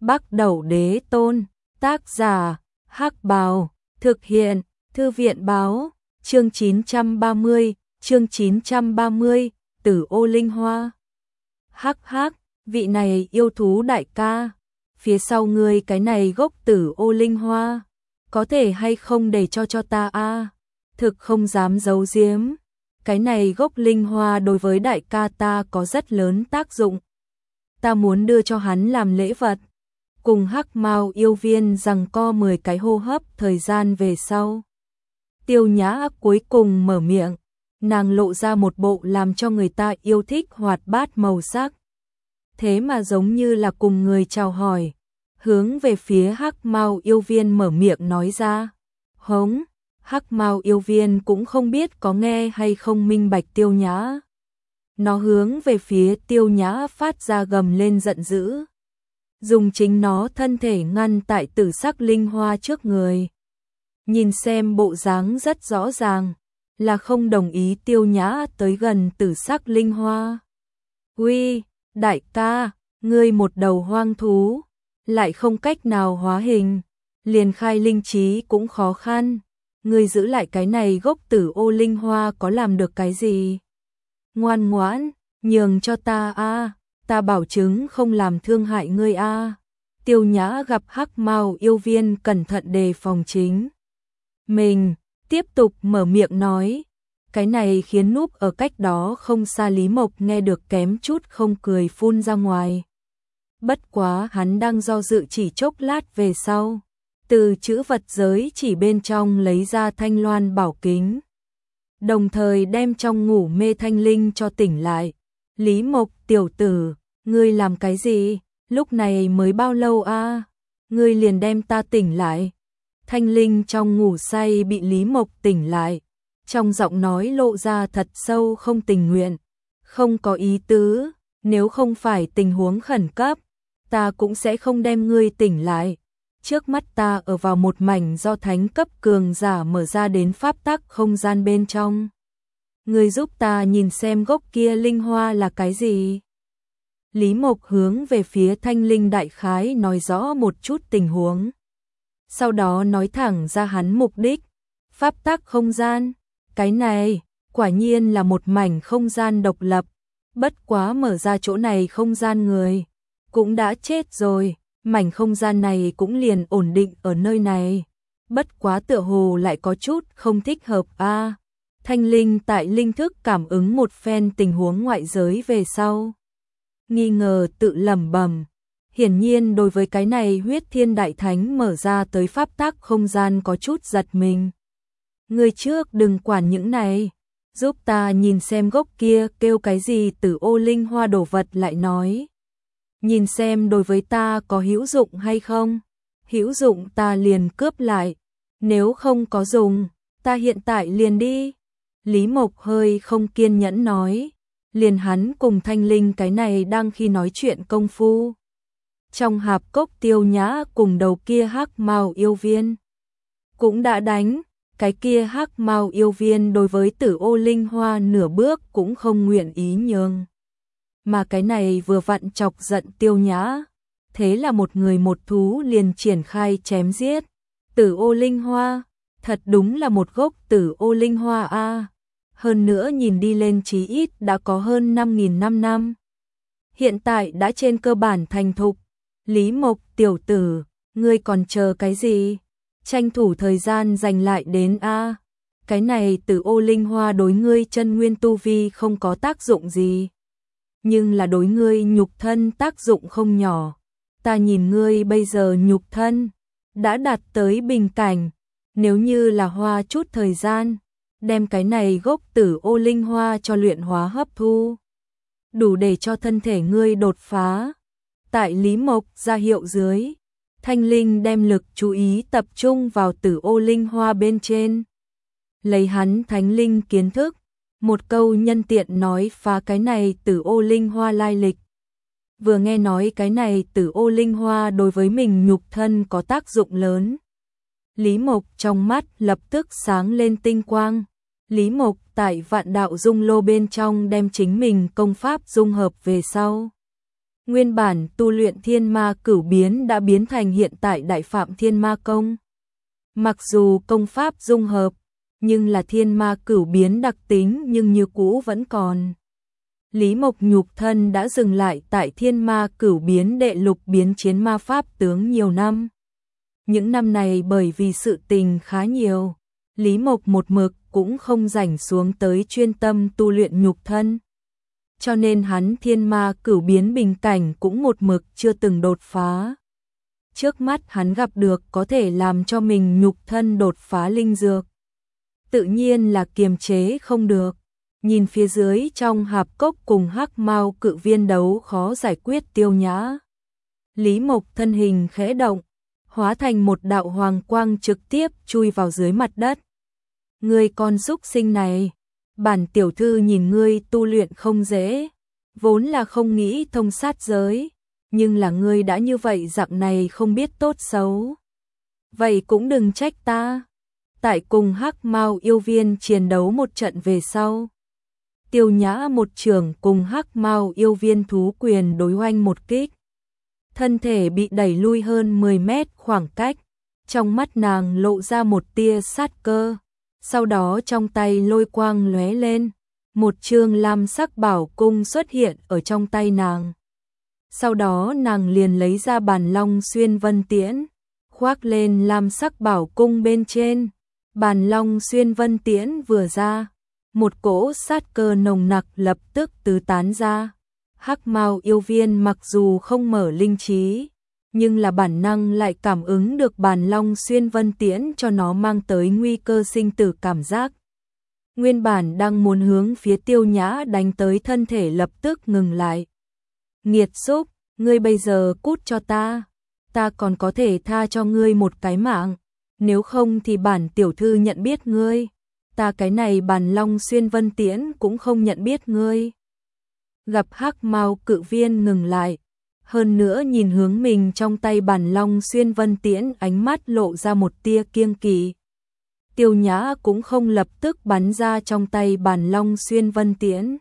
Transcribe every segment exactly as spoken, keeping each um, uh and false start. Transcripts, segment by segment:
Bắc Đẩu Đế Tôn, tác giả, Hắc Bào, thực hiện, Thư viện báo, chương chín trăm ba mươi, chương chín trăm ba mươi, Tử Ô Linh Hoa. Hắc hắc, vị này yêu thú đại ca, phía sau ngươi cái này gốc Tử Ô Linh Hoa, có thể hay không để cho cho ta a? Thực không dám giấu giếm, cái này gốc linh hoa đối với đại ca ta có rất lớn tác dụng. Ta muốn đưa cho hắn làm lễ vật. Cùng Hắc Mao yêu viên rằng co mười cái hô hấp thời gian về sau. Tiêu Nhã cuối cùng mở miệng, nàng lộ ra một bộ làm cho người ta yêu thích hoạt bát màu sắc. Thế mà giống như là cùng người chào hỏi, hướng về phía Hắc Mao yêu viên mở miệng nói ra. Hống, Hắc Mao yêu viên cũng không biết có nghe hay không minh bạch Tiêu Nhã. Nó hướng về phía Tiêu Nhã phát ra gầm lên giận dữ, dùng chính nó thân thể ngăn tại tử sắc linh hoa trước người. Nhìn xem bộ dáng rất rõ ràng, là không đồng ý Tiêu Nhã tới gần tử sắc linh hoa. Uy, đại ca, ngươi một đầu hoang thú, lại không cách nào hóa hình, liền khai linh trí cũng khó khăn. Ngươi giữ lại cái này gốc Tử Ô Linh Hoa có làm được cái gì? Ngoan ngoãn, nhường cho ta a, ta bảo chứng không làm thương hại ngươi a. Tiêu Nhã gặp Hắc Mao yêu viên cẩn thận đề phòng chính mình, tiếp tục mở miệng nói. Cái này khiến núp ở cách đó không xa Lý Mộc nghe được kém chút không cười phun ra ngoài. Bất quá hắn đang do dự chỉ chốc lát về sau, từ chữ vật giới chỉ bên trong lấy ra thanh loan bảo kính, đồng thời đem trong ngủ mê thanh linh cho tỉnh lại. Lý Mộc tiểu tử, ngươi làm cái gì? Lúc này mới bao lâu a? Ngươi liền đem ta tỉnh lại. Thanh linh trong ngủ say bị Lý Mộc tỉnh lại, trong giọng nói lộ ra thật sâu không tình nguyện, không có ý tứ, nếu không phải tình huống khẩn cấp, ta cũng sẽ không đem ngươi tỉnh lại. Trước mắt ta ở vào một mảnh do thánh cấp cường giả mở ra đến pháp tắc không gian bên trong. Ngươi giúp ta nhìn xem gốc kia linh hoa là cái gì? Lý Mộc hướng về phía thanh linh đại khái nói rõ một chút tình huống. Sau đó nói thẳng ra hắn mục đích. Pháp tắc không gian, cái này, quả nhiên là một mảnh không gian độc lập. Bất quá mở ra chỗ này không gian người, cũng đã chết rồi. Mảnh không gian này cũng liền ổn định ở nơi này. Bất quá tựa hồ lại có chút không thích hợp a. À, thanh linh tại linh thức cảm ứng một phen tình huống ngoại giới về sau, nghi ngờ tự lẩm bẩm. Hiển nhiên đối với cái này huyết thiên đại thánh mở ra tới pháp tắc không gian có chút giật mình. Người trước đừng quản những này, giúp ta nhìn xem gốc kia kêu cái gì Tử Ô Linh Hoa đổ vật lại nói. Nhìn xem đối với ta có hữu dụng hay không, hữu dụng ta liền cướp lại, nếu không có dùng, ta hiện tại liền đi. Lý Mộc hơi không kiên nhẫn nói, liền hắn cùng thanh linh cái này đang khi nói chuyện công phu. Trong hạp cốc Tiêu Nhã cùng đầu kia Hắc Mao yêu viên cũng đã đánh, cái kia Hắc Mao yêu viên đối với Tử Ô Linh Hoa nửa bước cũng không nguyện ý nhường. Mà cái này vừa vặn chọc giận Tiêu Nhã, thế là một người một thú liền triển khai chém giết. Tử Ô Linh Hoa, thật đúng là một gốc Tử Ô Linh Hoa a. À. Hơn nữa nhìn đi lên chí ít đã có hơn năm nghìn năm năm. Hiện tại đã trên cơ bản thành thục. Lý Mộc tiểu tử, ngươi còn chờ cái gì? Tranh thủ thời gian giành lại đến a. À. Cái này Tử Ô Linh Hoa đối ngươi chân nguyên tu vi không có tác dụng gì, nhưng là đối ngươi nhục thân tác dụng không nhỏ. Ta nhìn ngươi bây giờ nhục thân đã đạt tới bình cảnh, nếu như là hoa chút thời gian, đem cái này gốc Tử Ô Linh Hoa cho luyện hóa hấp thu, đủ để cho thân thể ngươi đột phá. Tại Lý Mộc ra hiệu dưới, thanh linh đem lực chú ý tập trung vào Tử Ô Linh Hoa bên trên. Lấy hắn thánh linh kiến thức, một câu nhân tiện nói phá cái này Tử Ô Linh Hoa lai lịch. Vừa nghe nói cái này Tử Ô Linh Hoa đối với mình nhục thân có tác dụng lớn, Lý Mộc trong mắt lập tức sáng lên tinh quang. Lý Mộc tại vạn đạo dung lô bên trong đem chính mình công pháp dung hợp về sau, Nguyên bản tu luyện thiên ma cửu biến đã biến thành hiện tại đại phạm thiên ma công. Mặc dù công pháp dung hợp, nhưng là thiên ma cửu biến đặc tính nhưng như cũ vẫn còn. Lý Mộc nhục thân đã dừng lại tại thiên ma cửu biến đệ lục biến chiến ma pháp tướng nhiều năm. Những năm này bởi vì sự tình khá nhiều, Lý Mộc một mực cũng không rảnh xuống tới chuyên tâm tu luyện nhục thân. Cho nên hắn thiên ma cửu biến bình cảnh cũng một mực chưa từng đột phá. Trước mắt hắn gặp được có thể làm cho mình nhục thân đột phá linh dược. Tự nhiên là kiềm chế không được. Nhìn phía dưới trong hạp cốc cùng hắc mao cự viên đấu khó giải quyết Tiêu Nhã. Lý Mộc thân hình khẽ động, hóa thành một đạo hoàng quang trực tiếp chui vào dưới mặt đất. Ngươi con súc sinh này, bản tiểu thư nhìn ngươi tu luyện không dễ, vốn là không nghĩ thông sát giới, nhưng là ngươi đã như vậy dạng này không biết tốt xấu. Vậy cũng đừng trách ta. Tại cùng hắc mao yêu viên chiến đấu một trận về sau, Tiêu Nhã một trường cùng hắc mao yêu viên thú quyền đối hoành một kích. Thân thể bị đẩy lui hơn mười mét khoảng cách, trong mắt nàng lộ ra một tia sát cơ. Sau đó trong tay lôi quang lóe lên, một chương lam sắc bảo cung xuất hiện ở trong tay nàng. Sau đó nàng liền lấy ra Bàn Long Xuyên Vân Tiễn, khoác lên lam sắc bảo cung bên trên. Bàn Long Xuyên Vân Tiễn vừa ra, một cỗ sát cơ nồng nặc lập tức tứ tán ra. Hắc mao yêu viên mặc dù không mở linh trí, nhưng là bản năng lại cảm ứng được Bàn Long Xuyên Vân Tiễn cho nó mang tới nguy cơ sinh tử cảm giác. Nguyên bản đang muốn hướng phía Tiêu Nhã đánh tới thân thể lập tức ngừng lại. Nghiệt xúc, ngươi bây giờ cút cho ta, ta còn có thể tha cho ngươi một cái mạng, nếu không thì bản tiểu thư nhận biết ngươi, ta cái này Bàn Long Xuyên Vân Tiễn cũng không nhận biết ngươi. Gặp hắc mao cự viên ngừng lại, hơn nữa nhìn hướng mình trong tay Bàn Long Xuyên Vân Tiễn, ánh mắt lộ ra một tia kiêng kỵ. Tiêu Nhã cũng không lập tức bắn ra trong tay Bàn Long Xuyên Vân Tiễn,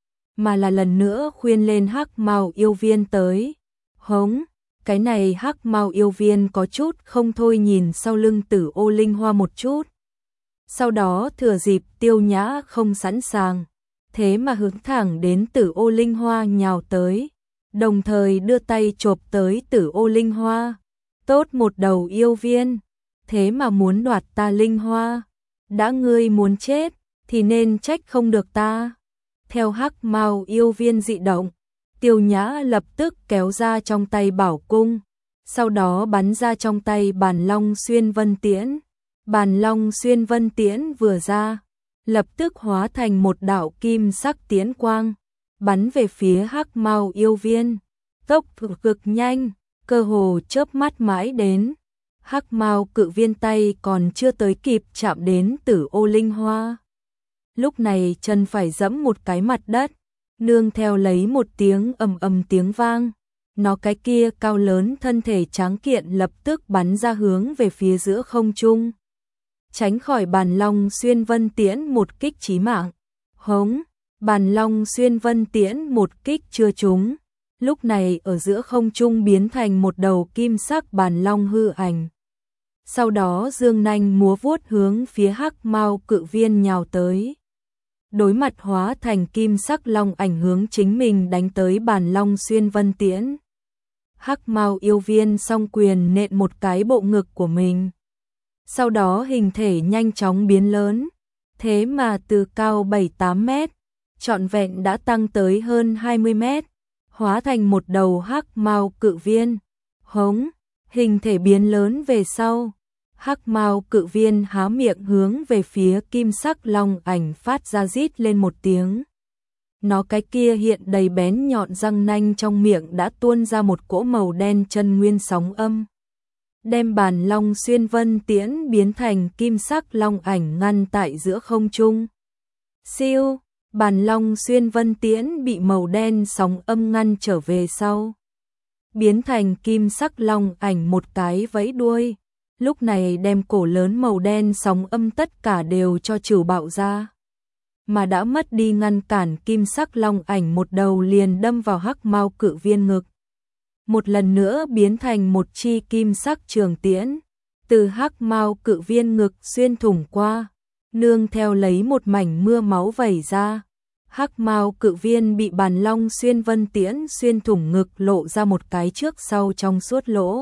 mà là lần nữa khuyên lên hắc mao yêu viên tới. Hống, cái này hắc mao yêu viên có chút không thôi nhìn sau lưng Tử Ô Linh Hoa một chút. Sau đó thừa dịp Tiêu Nhã không sẵn sàng, thế mà hướng thẳng đến Tử Ô Linh Hoa nhào tới, đồng thời đưa tay chộp tới Tử Ô Linh Hoa. Tốt một đầu yêu viên, thế mà muốn đoạt ta linh hoa, đã ngươi muốn chết thì nên trách không được ta. Theo hắc mao yêu viên dị động, Tiêu Nhã lập tức kéo ra trong tay bảo cung, sau đó bắn ra trong tay Bàn Long Xuyên Vân Tiễn. Bàn Long Xuyên Vân Tiễn vừa ra, lập tức hóa thành một đạo kim sắc tiễn quang, bắn về phía hắc mao yêu viên. Tốc độ cực nhanh, cơ hồ chớp mắt mãi đến. Hắc mao cự viên tay còn chưa tới kịp chạm đến Tử Ô Linh Hoa, lúc này chân phải giẫm một cái mặt đất, nương theo lấy một tiếng ầm ầm tiếng vang, nó cái kia cao lớn thân thể tráng kiện lập tức bắn ra hướng về phía giữa không trung, tránh khỏi Bàn Long Xuyên Vân Tiễn một kích chí mạng. Hống, Bàn Long Xuyên Vân Tiễn một kích chưa trúng, lúc này ở giữa không trung biến thành một đầu kim sắc bàn long hư ảnh. Sau đó dương nanh múa vuốt hướng phía hắc mao cự viên nhào tới. Đối mặt hóa thành kim sắc long ảnh hướng chính mình đánh tới Bàn Long Xuyên Vân Tiễn. Hắc mao yêu viên song quyền nện một cái bộ ngực của mình. Sau đó hình thể nhanh chóng biến lớn, thế mà từ cao bảy tám mét, trọn vẹn đã tăng tới hơn hai mươi mét, hóa thành một đầu hắc mao cự viên. Hống, hình thể biến lớn về sau, hắc mao cự viên há miệng hướng về phía kim sắc long ảnh phát ra rít lên một tiếng. Nó cái kia hiện đầy bén nhọn răng nanh trong miệng đã tuôn ra một cỗ màu đen chân nguyên sóng âm, đem Bàn Long Xuyên Vân Tiễn biến thành kim sắc long ảnh ngăn tại giữa không trung. Siêu, Bàn Long Xuyên Vân Tiễn bị màu đen sóng âm ngăn trở về sau, biến thành kim sắc long ảnh một cái vẫy đuôi, lúc này đem cổ lớn màu đen sóng âm tất cả đều cho trừ bạo ra. mà đã mất đi ngăn cản, kim sắc long ảnh một đầu liền đâm vào hắc mao cự viên ngực. Một lần nữa biến thành một chi kim sắc trường tiễn, từ hắc mao cự viên ngực xuyên thủng qua, nương theo lấy một mảnh mưa máu vẩy ra. Hắc mao cự viên bị Bàn Long Xuyên Vân tiễn xuyên thủng ngực, lộ ra một cái trước sau trong suốt lỗ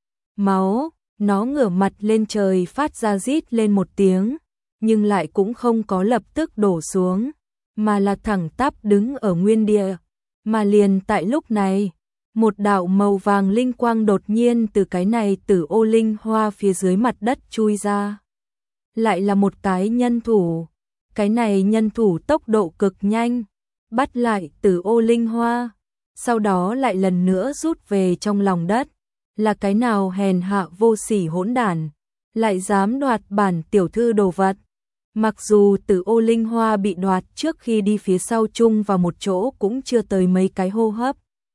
máu, nó ngửa mặt lên trời phát ra rít lên một tiếng, nhưng lại cũng không có lập tức đổ xuống, mà là thẳng tắp đứng ở nguyên địa. Mà liền tại lúc này, một đạo màu vàng linh quang đột nhiên từ cái này Tử Ô Linh Hoa phía dưới mặt đất chui ra. Lại là một cái nhân thủ, cái này nhân thủ tốc độ cực nhanh, bắt lại Tử Ô Linh Hoa, sau đó lại lần nữa rút về trong lòng đất. Là cái nào hèn hạ vô sỉ hỗn đản, lại dám đoạt bản tiểu thư đồ vật. Mặc dù Tử Ô Linh Hoa bị đoạt trước khi đi phía sau chung vào một chỗ cũng chưa tới mấy cái hô hấp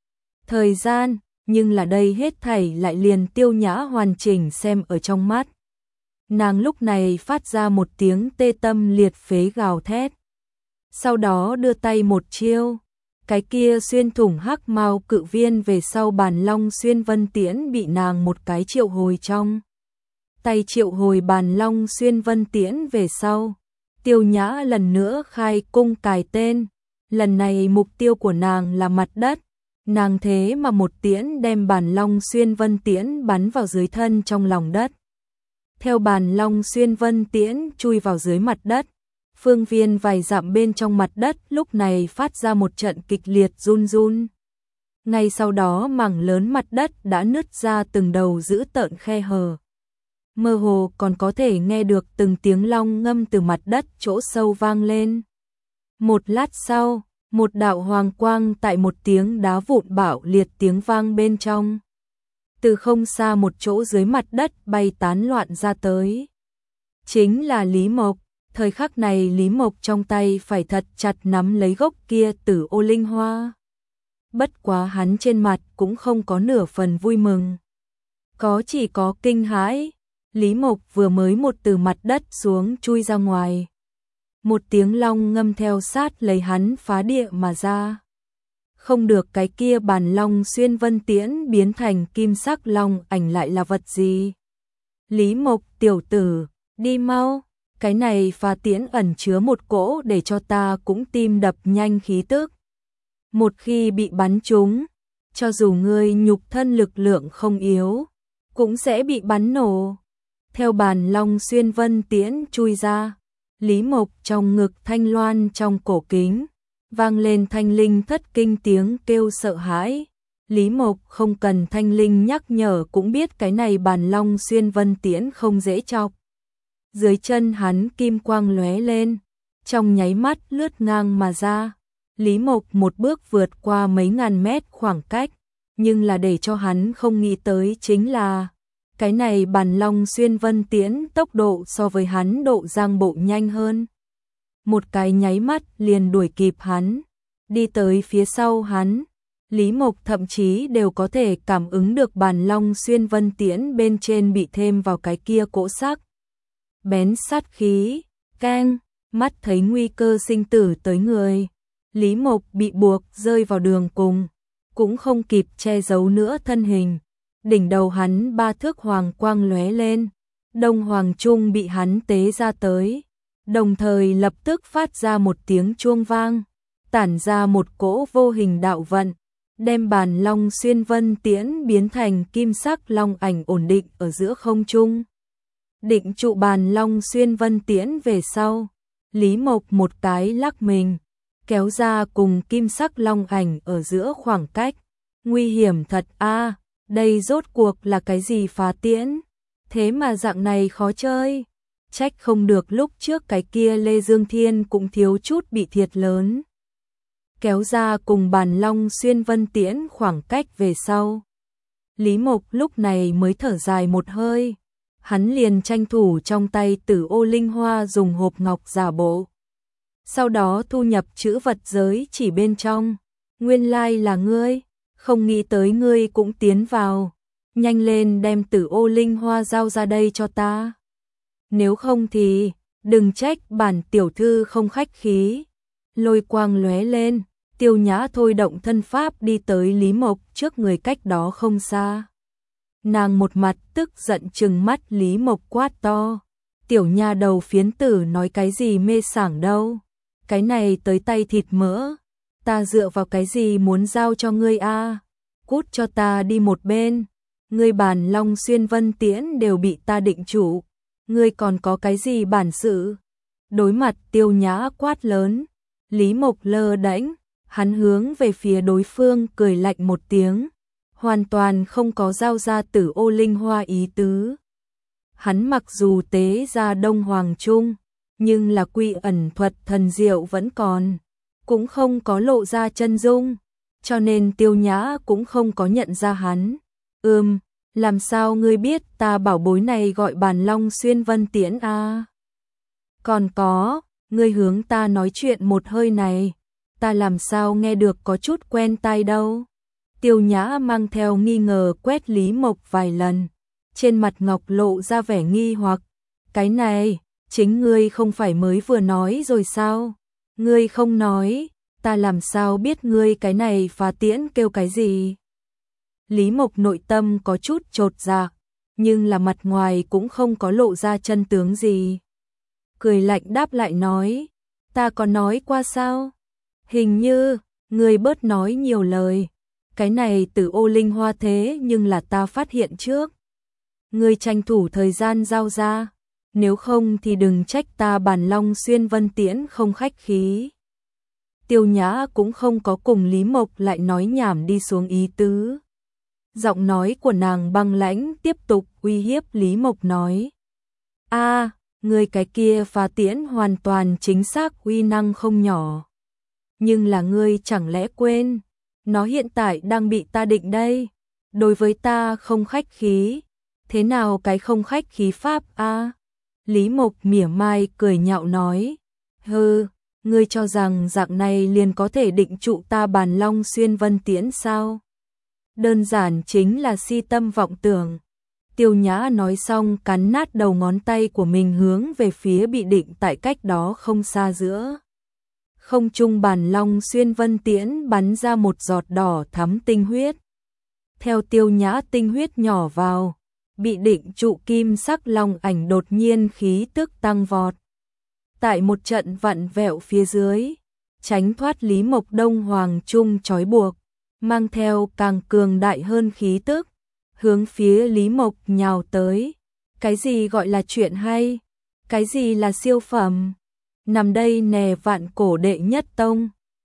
thời gian, nhưng là đây hết thảy lại liền Tiêu Nhã hoàn chỉnh xem ở trong mắt. Nàng lúc này phát ra một tiếng tê tâm liệt phế gào thét. Sau đó đưa tay một chiêu, cái kia xuyên thủng hắc mao cự viên về sau Bàn Long Xuyên Vân tiễn bị nàng một cái triệu hồi trong tay, triệu hồi Bàn Long Xuyên Vân tiễn về sau. Tiêu Nhã lần nữa khai cung cài tên, lần này mục tiêu của nàng là mặt đất. Nàng thế mà một tiễn đem Bàn Long Xuyên Vân tiễn bắn vào dưới thân trong lòng đất. Theo Bàn Long Xuyên Vân tiễn chui vào dưới mặt đất, phương viên vài dặm bên trong mặt đất lúc này phát ra một trận kịch liệt run run. Ngay sau đó mảng lớn mặt đất đã nứt ra từng đầu dữ tợn khe hở. Mơ hồ còn có thể nghe được từng tiếng long ngâm từ mặt đất chỗ sâu vang lên. Một lát sau, một đạo hoàng quang tại một tiếng đá vụn bạo liệt tiếng vang bên trong. Từ không xa một chỗ dưới mặt đất bay tán loạn ra tới. Chính là Lý Mộc. Thời khắc này Lý Mộc trong tay phải thật chặt nắm lấy gốc kia Tử Ô Linh Hoa. Bất quá hắn trên mặt cũng không có nửa phần vui mừng, có chỉ có kinh hãi. Lý Mộc vừa mới một từ mặt đất xuống chui ra ngoài, một tiếng long ngâm theo sát lấy hắn phá địa mà ra. Không được, cái kia Bàn Long Xuyên Vân tiễn biến thành kim sắc long ảnh lại là vật gì? Lý Mộc tiểu tử, đi mau, cái này phá tiễn ẩn chứa một cỗ để cho ta cũng tim đập nhanh khí tức. Một khi bị bắn trúng, cho dù ngươi nhục thân lực lượng không yếu, cũng sẽ bị bắn nổ. Theo Bàn Long Xuyên Vân tiễn chui ra, Lý Mộc trong ngực thanh loan trong cổ kính, vang lên thanh linh thất kinh tiếng kêu sợ hãi. Lý Mộc không cần thanh linh nhắc nhở cũng biết cái này Bàn Long Xuyên Vân tiễn không dễ chọc. Dưới chân hắn kim quang lóe lên, trong nháy mắt lướt ngang mà ra. Lý Mộc một bước vượt qua mấy ngàn mét khoảng cách, nhưng là để cho hắn không nghĩ tới chính là cái này Bàn Long Xuyên Vân tiễn tốc độ so với hắn độ giang bộ nhanh hơn. Một cái nháy mắt liền đuổi kịp hắn, đi tới phía sau hắn. Lý Mộc thậm chí đều có thể cảm ứng được Bàn Long Xuyên Vân tiễn bên trên bị thêm vào cái kia cỗ sắc bén sát khí. Keng, mắt thấy nguy cơ sinh tử tới người, Lý Mộc bị buộc rơi vào đường cùng, cũng không kịp che giấu nữa thân hình. Đỉnh đầu hắn ba thước hoàng quang lóe lên, Đông Hoàng Trung bị hắn tế ra tới, đồng thời lập tức phát ra một tiếng chuông vang, tản ra một cỗ vô hình đạo vận, đem Bàn Long Xuyên Vân tiễn biến thành kim sắc long ảnh ổn định ở giữa không trung. Định trụ Bàn Long Xuyên Vân tiễn về sau, Lý Mộc một cái lắc mình, kéo ra cùng kim sắc long ảnh ở giữa khoảng cách. Nguy hiểm thật a, đây rốt cuộc là cái gì phá tiễn? Thế mà dạng này khó chơi. Trách không được lúc trước cái kia Lê Dương Thiên cũng thiếu chút bị thiệt lớn. Kéo ra cùng Bàn Long Xuyên Vân tiễn khoảng cách về sau, Lý Mộc lúc này mới thở dài một hơi. Hắn liền tranh thủ trong tay Tử Ô Linh Hoa dùng hộp ngọc giả bộ, sau đó thu nhập chữ vật giới chỉ bên trong. Nguyên lai là ngươi, không nghĩ tới ngươi cũng tiến vào. Nhanh lên đem Tử Ô Linh Hoa giao ra đây cho ta. Nếu không thì, đừng trách bản tiểu thư không khách khí. Lôi quang lóe lên, Tiêu Nhã thôi động thân pháp đi tới Lý Mộc trước người cách đó không xa. Nàng một mặt tức giận trừng mắt Lý Mộc quát to. Tiểu nha đầu phiến tử nói cái gì mê sảng đâu. Cái này tới tay thịt mỡ. Ta dựa vào cái gì muốn giao cho ngươi a? Cút cho ta đi một bên. Ngươi bản Long Xuyên Vân Tiễn đều bị ta định chủ. Ngươi còn có cái gì bản sự? Đối mặt Tiêu Nhã quát lớn. Lý Mộc lơ đễnh, hắn hướng về phía đối phương cười lạnh một tiếng. Hoàn toàn không có giao ra Tử Ô Linh Hoa ý tứ. Hắn mặc dù tế ra Đông Hoàng Trung, nhưng là quy ẩn thuật thần diệu vẫn còn, cũng không có lộ ra chân dung, cho nên Tiêu Nhã cũng không có nhận ra hắn. Ừm, làm sao ngươi biết ta bảo bối này gọi bản Long Xuyên Vân Tiễn a? À? Còn có, ngươi hướng ta nói chuyện một hơi này, ta làm sao nghe được có chút quen tai đâu. Tiêu Nhã mang theo nghi ngờ quét Lý Mộc vài lần, trên mặt ngọc lộ ra vẻ nghi hoặc. Cái này, chính ngươi không phải mới vừa nói rồi sao? Ngươi không nói, ta làm sao biết ngươi cái này phá tiễn kêu cái gì? Lý Mộc nội tâm có chút chột dạ, nhưng là mặt ngoài cũng không có lộ ra chân tướng gì. Cười lạnh đáp lại nói, ta có nói qua sao? Hình như, ngươi bớt nói nhiều lời. Cái này Tử Ô Linh Hoa thế nhưng là ta phát hiện trước. Ngươi tranh thủ thời gian giao ra, nếu không thì đừng trách ta bản Long Xuyên Vân Tiễn không khách khí. Tiêu Nhã cũng không có cùng Lý Mộc lại nói nhảm đi xuống ý tứ. Giọng nói của nàng băng lãnh tiếp tục uy hiếp Lý Mộc nói. A, à, ngươi cái kia phá tiễn hoàn toàn chính xác uy năng không nhỏ. Nhưng là ngươi chẳng lẽ quên, nó hiện tại đang bị ta định đây. Đối với ta không khách khí. Thế nào cái không khách khí pháp a? À? Lý Mộc mỉa mai cười nhạo nói. Hừ, ngươi cho rằng dạng này liền có thể định trụ ta bản Long Xuyên Vân Tiễn sao? Đơn giản chính là si tâm vọng tưởng. Tiêu Nhã nói xong cắn nát đầu ngón tay của mình hướng về phía bị định tại cách đó không xa giữa. Không trung bản Long Xuyên Vân Tiễn bắn ra một giọt đỏ thắm tinh huyết. Theo Tiêu Nhã tinh huyết nhỏ vào, bị định trụ kim sắc long ảnh đột nhiên khí tức tăng vọt. Tại một trận vặn vẹo phía dưới, tránh thoát Lý Mộc Đông Hoàng Trung trói buộc, mang theo càng cường đại hơn khí tức, hướng phía Lý Mộc nhào tới. Cái gì gọi là chuyện hay? Cái gì là siêu phẩm? Nằm đây nè vạn cổ đệ nhất tông,